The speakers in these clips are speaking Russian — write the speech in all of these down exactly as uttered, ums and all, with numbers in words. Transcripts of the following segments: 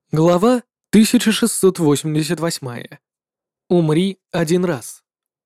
Глава тысяча шестьсот восемьдесят восемь. Умри один раз.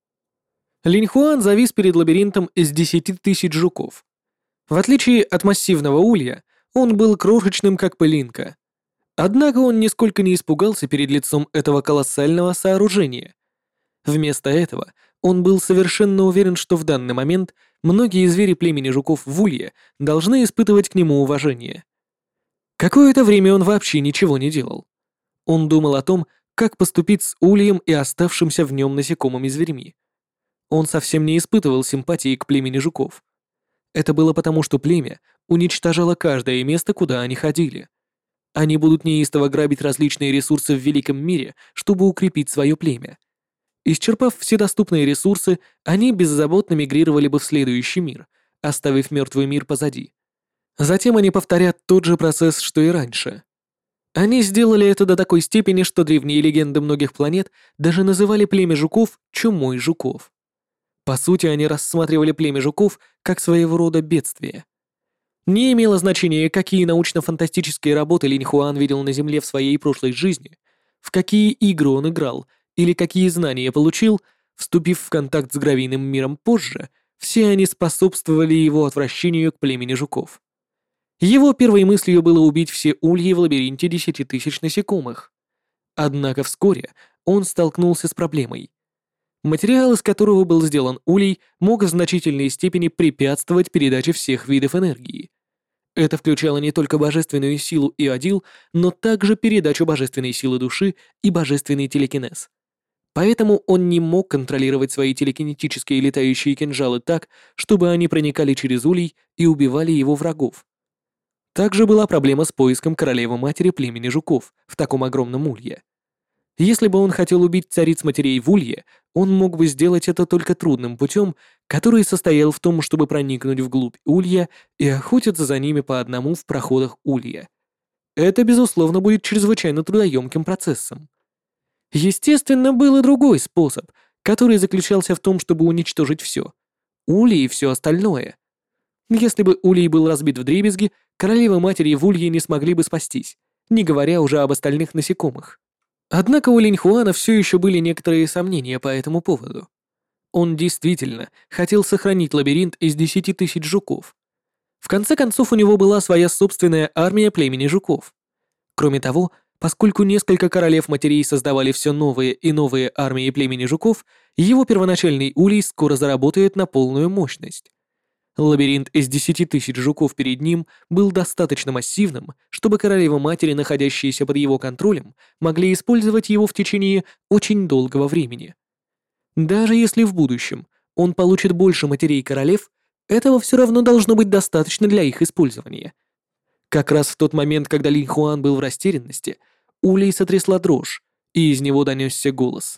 Линь-Хуан завис перед лабиринтом из десяти тысяч жуков. В отличие от массивного улья, он был крошечным, как пылинка. Однако он нисколько не испугался перед лицом этого колоссального сооружения. Вместо этого он был совершенно уверен, что в данный момент многие звери племени жуков в улье должны испытывать к нему уважение. Какое-то время он вообще ничего не делал. Он думал о том, как поступить с ульем и оставшимся в нем насекомыми зверьми. Он совсем не испытывал симпатии к племени жуков. Это было потому, что племя уничтожало каждое место, куда они ходили. Они будут неистово грабить различные ресурсы в великом мире, чтобы укрепить свое племя. Исчерпав все доступные ресурсы, они беззаботно мигрировали бы в следующий мир, оставив мертвый мир позади. Затем они повторят тот же процесс, что и раньше. Они сделали это до такой степени, что древние легенды многих планет даже называли племя жуков чумой жуков. По сути, они рассматривали племя жуков как своего рода бедствие. Не имело значения, какие научно-фантастические работы Линь Хуан видел на Земле в своей прошлой жизни, в какие игры он играл или какие знания получил, вступив в контакт с гравийным миром позже, все они способствовали его отвращению к племени жуков. Его первой мыслью было убить все ульи в лабиринте десяти тысяч насекомых. Однако вскоре он столкнулся с проблемой. Материал, из которого был сделан улей, мог в значительной степени препятствовать передаче всех видов энергии. Это включало не только божественную силу Иодил, но также передачу божественной силы души и божественный телекинез. Поэтому он не мог контролировать свои телекинетические летающие кинжалы так, чтобы они проникали через улей и убивали его врагов. Также была проблема с поиском королевы-матери племени жуков в таком огромном улье. Если бы он хотел убить цариц-матерей в улье, он мог бы сделать это только трудным путем, который состоял в том, чтобы проникнуть вглубь улья и охотиться за ними по одному в проходах улья. Это, безусловно, будет чрезвычайно трудоемким процессом. Естественно, был и другой способ, который заключался в том, чтобы уничтожить все. Улей и все остальное. Если бы улей был разбит вдребезги, королевы-матери в улье не смогли бы спастись, не говоря уже об остальных насекомых. Однако у Линь-Хуана все еще были некоторые сомнения по этому поводу. Он действительно хотел сохранить лабиринт из десяти тысяч жуков. В конце концов, у него была своя собственная армия племени жуков. Кроме того, поскольку несколько королев-матерей создавали все новые и новые армии племени жуков, его первоначальный улей скоро заработает на полную мощность. Лабиринт из десяти тысяч жуков перед ним был достаточно массивным, чтобы королевы-матери, находящиеся под его контролем, могли использовать его в течение очень долгого времени. Даже если в будущем он получит больше матерей королев, этого все равно должно быть достаточно для их использования. Как раз в тот момент, когда Линь Хуан был в растерянности, улей сотрясла дрожь, и из него донесся голос.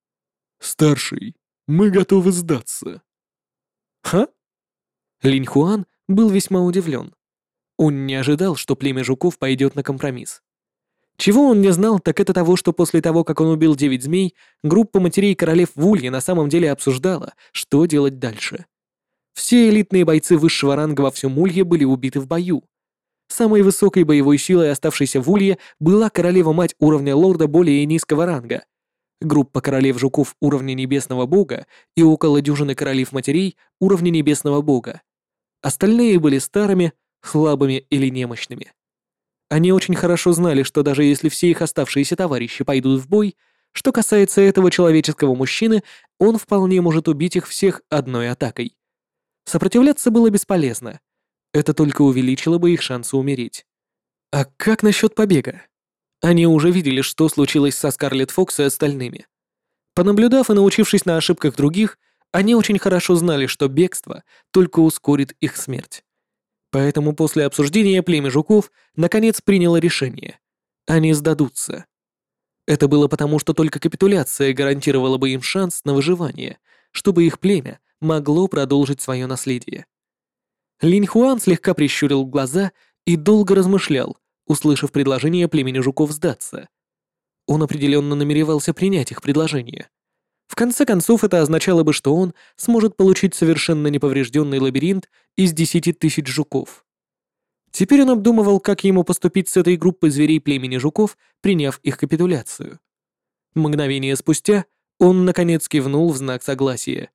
«Старший, мы готовы сдаться». «Ха?» Линь Хуан был весьма удивлен. Он не ожидал, что племя жуков пойдет на компромисс. Чего он не знал, так это того, что после того, как он убил девять змей, группа матерей королев в Улье на самом деле обсуждала, что делать дальше. Все элитные бойцы высшего ранга во всем Улье были убиты в бою. Самой высокой боевой силой, оставшейся в Улье, была королева-мать уровня лорда более низкого ранга. Группа королев-жуков уровня небесного бога и около дюжины королев-матерей уровня небесного бога. Остальные были старыми, слабыми или немощными. Они очень хорошо знали, что даже если все их оставшиеся товарищи пойдут в бой, что касается этого человеческого мужчины, он вполне может убить их всех одной атакой. Сопротивляться было бесполезно. Это только увеличило бы их шансы умереть. А как насчет побега? Они уже видели, что случилось со Скарлетт Фокс и остальными. Понаблюдав и научившись на ошибках других, они очень хорошо знали, что бегство только ускорит их смерть. Поэтому после обсуждения племя жуков наконец приняло решение. Они сдадутся. Это было потому, что только капитуляция гарантировала бы им шанс на выживание, чтобы их племя могло продолжить свое наследие. Линь Хуан слегка прищурил глаза и долго размышлял, услышав предложение племени жуков сдаться. Он определенно намеревался принять их предложение. В конце концов, это означало бы, что он сможет получить совершенно неповрежденный лабиринт из десяти тысяч жуков. Теперь он обдумывал, как ему поступить с этой группой зверей племени жуков, приняв их капитуляцию. Мгновение спустя он, наконец, кивнул в знак согласия.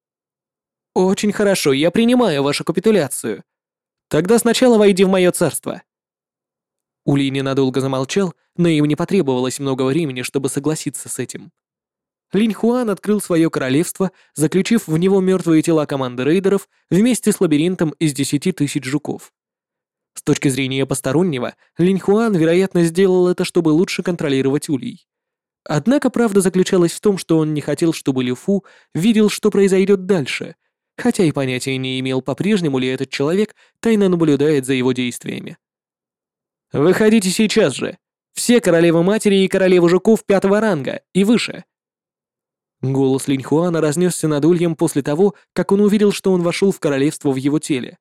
«Очень хорошо, я принимаю вашу капитуляцию. Тогда сначала войди в мое царство». Улей ненадолго замолчал, но им не потребовалось много времени, чтобы согласиться с этим. Линь Хуан открыл свое королевство, заключив в него мертвые тела команды рейдеров вместе с лабиринтом из десяти тысяч жуков. С точки зрения постороннего, Линь Хуан, вероятно, сделал это, чтобы лучше контролировать Улей. Однако правда заключалась в том, что он не хотел, чтобы Лю Фу видел, что произойдет дальше, хотя и понятия не имел, по-прежнему ли этот человек тайно наблюдает за его действиями. «Выходите сейчас же! Все королевы-матери и королевы жуков пятого ранга и выше!» Голос Линь Хуана разнесся над Ульем после того, как он увидел, что он вошел в королевство в его теле.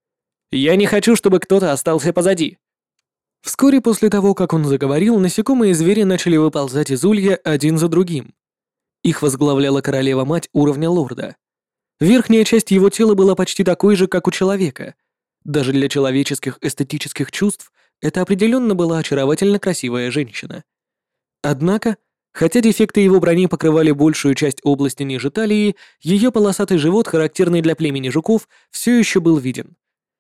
«Я не хочу, чтобы кто-то остался позади!» Вскоре после того, как он заговорил, насекомые звери начали выползать из Улья один за другим. Их возглавляла королева-мать уровня лорда. Верхняя часть его тела была почти такой же, как у человека. Даже для человеческих эстетических чувств это определенно была очаровательно красивая женщина. Однако, хотя дефекты его брони покрывали большую часть области ниже талии, ее полосатый живот, характерный для племени жуков, все еще был виден.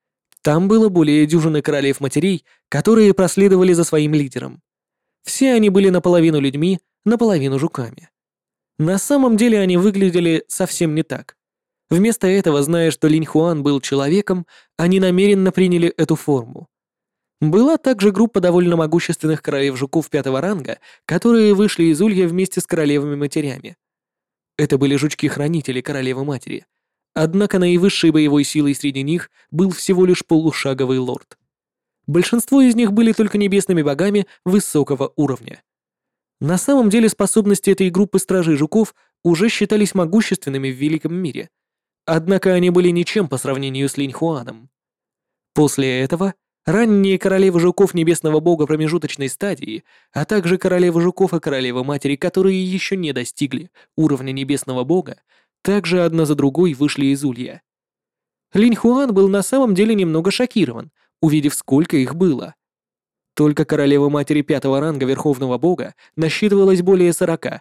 Там было более дюжины королев-матерей, которые проследовали за своим лидером. Все они были наполовину людьми, наполовину жуками. На самом деле они выглядели совсем не так. Вместо этого, зная, что Линь Хуан был человеком, они намеренно приняли эту форму. Была также группа довольно могущественных королев-жуков пятого ранга, которые вышли из Улья вместе с королевами-матерями. Это были жучки-хранители королевы-матери. Однако наивысшей боевой силой среди них был всего лишь полушаговый лорд. Большинство из них были только небесными богами высокого уровня. На самом деле способности этой группы стражей жуков уже считались могущественными в Великом мире. Однако они были ничем по сравнению с Линь Хуаном. После этого ранние королевы жуков небесного бога промежуточной стадии, а также королевы жуков и королевы матери, которые еще не достигли уровня небесного бога, также одна за другой вышли из Улья. Линь Хуан был на самом деле немного шокирован, увидев, сколько их было. Только королева матери пятого ранга Верховного Бога насчитывалось более сорока.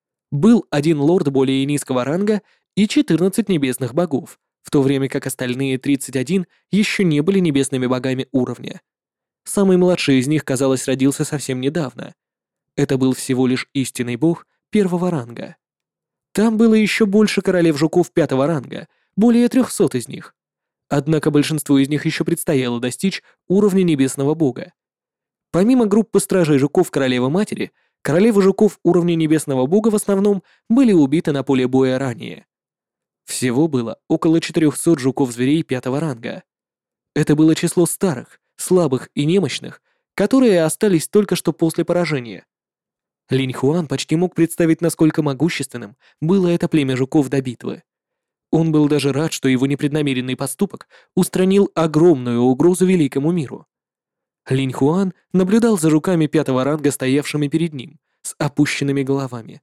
Был один лорд более низкого ранга и четырнадцать небесных богов, в то время как остальные тридцать один еще не были небесными богами уровня. Самый младший из них, казалось, родился совсем недавно. Это был всего лишь истинный бог первого ранга. Там было еще больше королев жуков пятого ранга, более трехсот из них. Однако большинству из них еще предстояло достичь уровня небесного бога. Помимо группы стражей жуков королевы матери, королевы жуков уровня небесного бога в основном были убиты на поле боя ранее. Всего было около четырехсот жуков-зверей пятого ранга. Это было число старых, слабых и немощных, которые остались только что после поражения. Линь Хуан почти мог представить, насколько могущественным было это племя жуков до битвы. Он был даже рад, что его непреднамеренный поступок устранил огромную угрозу великому миру. Линь Хуан наблюдал за жуками пятого ранга, стоявшими перед ним, с опущенными головами.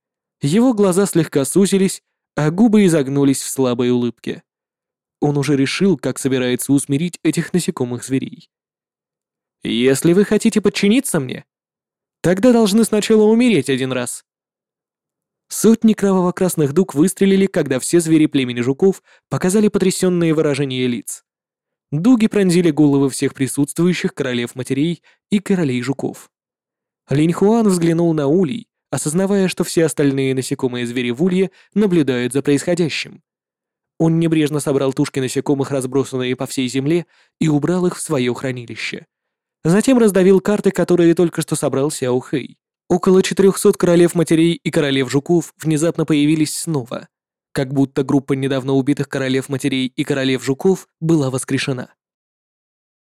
Его глаза слегка сузились, а губы изогнулись в слабой улыбке. Он уже решил, как собирается усмирить этих насекомых зверей. «Если вы хотите подчиниться мне, тогда должны сначала умереть один раз». Сотни кроваво-красных дуг выстрелили, когда все звери племени жуков показали потрясенные выражения лиц. Дуги пронзили головы всех присутствующих королев-матерей и королей жуков. Линь Хуан взглянул на Улей, осознавая, что все остальные насекомые звери в Улье наблюдают за происходящим. Он небрежно собрал тушки насекомых, разбросанные по всей земле, и убрал их в свое хранилище. Затем раздавил карты, которые только что собрал Сяо Хэй. Около четырехсот королев-матерей и королев-жуков внезапно появились снова, как будто группа недавно убитых королев-матерей и королев-жуков была воскрешена.